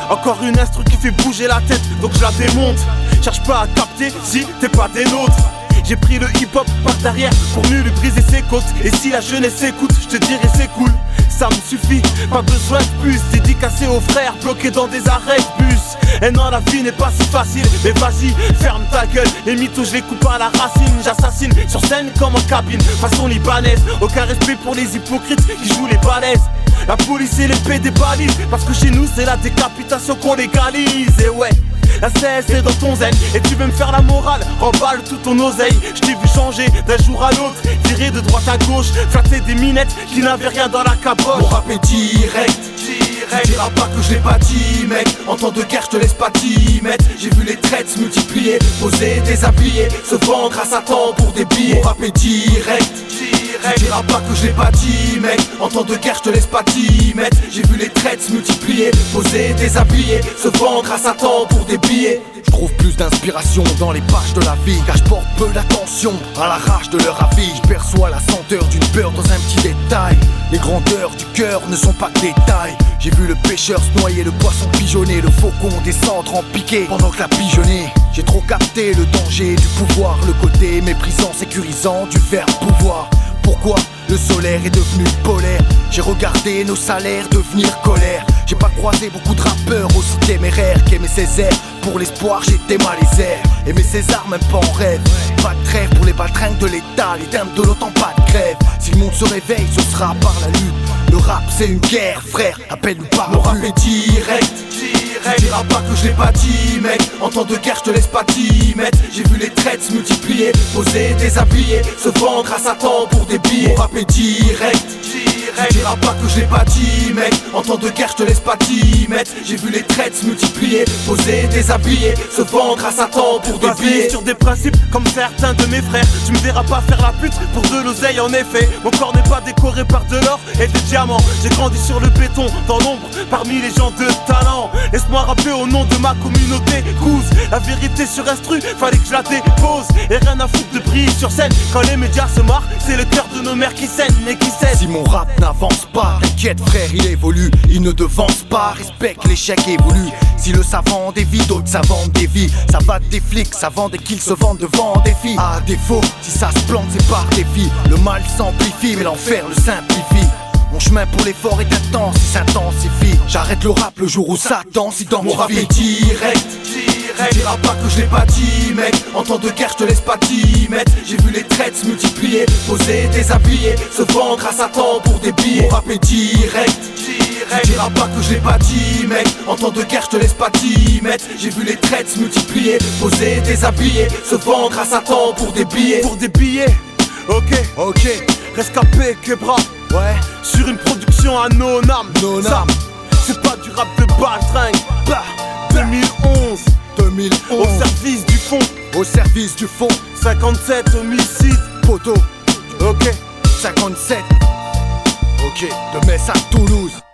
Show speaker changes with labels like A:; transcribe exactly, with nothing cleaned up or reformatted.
A: Encore une instru qui fait bouger la tête, donc je la démonte. Cherche pas à capter si t'es pas des nôtres. J'ai pris le hip-hop par derrière pour mieux lui briser ses côtes. Et si la jeunesse écoute, je te dirai c'est cool. Ça me suffit, pas besoin de plus. Dédicacé aux frères bloqués dans des arrêts de bus. Et non, la vie n'est pas si facile. Mais vas-y, ferme ta gueule. Les mythos, je les coupe à la racine. J'assassine sur scène comme en cabine, façon libanaise. Aucun respect pour les hypocrites qui jouent les balaises. La police et l'épée des balises. Parce que chez nous c'est la décapitation qu'on légalise. Et ouais, la C S est dans ton zen. Et tu veux me faire la morale, remballe tout ton oseille. Je t'ai vu changer d'un jour à l'autre, tirer de droite à gauche, flatter des minettes qui n'avaient rien dans la capote.
B: Mon rap est direct, direct. Tu diras pas que je l'ai pas dit, mec. En temps de guerre je te laisse pas t'y mettre. J'ai vu les traites se multiplier, poser, déshabiller, se vendre à Satan pour des billets. Mon rap est direct, direct. Tu diras pas que je l'ai pas dit, mec. En temps de guerre je te laisse pas t'y mettre. J'ai vu les traites se multiplier, poser, déshabiller, se vendre à Satan pour des billets. Je trouve plus d'inspiration dans les pages de la vie, car je porte peu d'attention à la rage de leur avis. Je perçois la senteur d'une peur dans un petit détail. Les grandeurs du cœur ne sont pas que détails. J'ai vu le pêcheur se noyer, le poisson pigeonner, le faucon descendre en piqué pendant que la pigeonnait. J'ai trop capté le danger du pouvoir, le côté méprisant, sécurisant du verbe pouvoir. Pourquoi le solaire est devenu polaire? J'ai regardé nos salaires devenir colère. J'ai pas croisé beaucoup de rappeurs aussi téméraires qu'aimaient ses airs. Pour l'espoir j'étais mal les airs. Aimer César même pas en rêve. Pas de trêve pour les baltringues de l'état. Les dames de l'OTAN pas de grève. Si le monde se réveille ce sera par la lutte. Le rap c'est une guerre frère, appelle-nous par mon rap est direct. Tu diras pas que je l'ai pas dit, mec. En temps de guerre je te laisse pas t'y mettre. J'ai vu les traites se multiplier, poser, déshabiller, se vendre à Satan pour des billets. Mon rap est direct, direct. Tu diras pas que je l'ai pas dit, mec. En temps de guerre je te laisse pas t'y mettre. J'ai vu les traites se multiplier, poser, déshabiller, se vendre à Satan pour des billets.
A: Sur des principes comme certains de mes frères. Tu me verras pas faire la pute pour de l'oseille en effet. Mon corps n'est pas décoré par de l'or et des diamants. J'ai grandi sur le béton, dans l'ombre, parmi les gens de talent. Laisse-moi rapper au nom de ma communauté. Couze, la vérité sur instru, fallait que je la dépose. Et rien à foutre de briller sur scène. Quand les médias se marrent, c'est le cœur de nos mères qui saignent et qui cèdent.
B: Si mon rap n'avance pas, t'inquiète frère, il évolue. Il ne devance pas, respecte l'échec évolue. Si le savant dévie, d'autres savants dévient. Ça va des flics, ça vend des kills, se vendent devant des filles. À défaut, si ça se plante, c'est par défi. Le mal s'amplifie, mais l'enfer le simplifie. Mon chemin pour l'effort est intense, il s'intensifie. J'arrête le rap le jour où Satan s'identifie. Mon rap est direct, direct. Tu diras pas que je l'ai pas dit, mec. En temps de guerre je te laisse pas t'y mettre. J'ai vu les traites se multiplier, poser, déshabiller, se vendre à Satan pour des billets. Mon rap est direct, direct. Tu diras pas que je l'ai pas dit, mec. En temps de guerre je te laisse pas t'y mettre. J'ai vu les traites se multiplier, poser, déshabiller, se vendre à Satan pour des billets.
A: Pour des billets, ok,
B: ok.
A: Rescapé, Quebra.
B: Ouais,
A: sur une production à non âme.
B: Non âme.
A: C'est pas du rap de baltringue. Bah, deux mille onze.
B: deux mille onze.
A: Au service du fond.
B: Au service du fond.
A: cinquante-sept homicide.
B: Poteau.
A: Ok.
B: cinquante-sept. Ok. De Metz à Toulouse.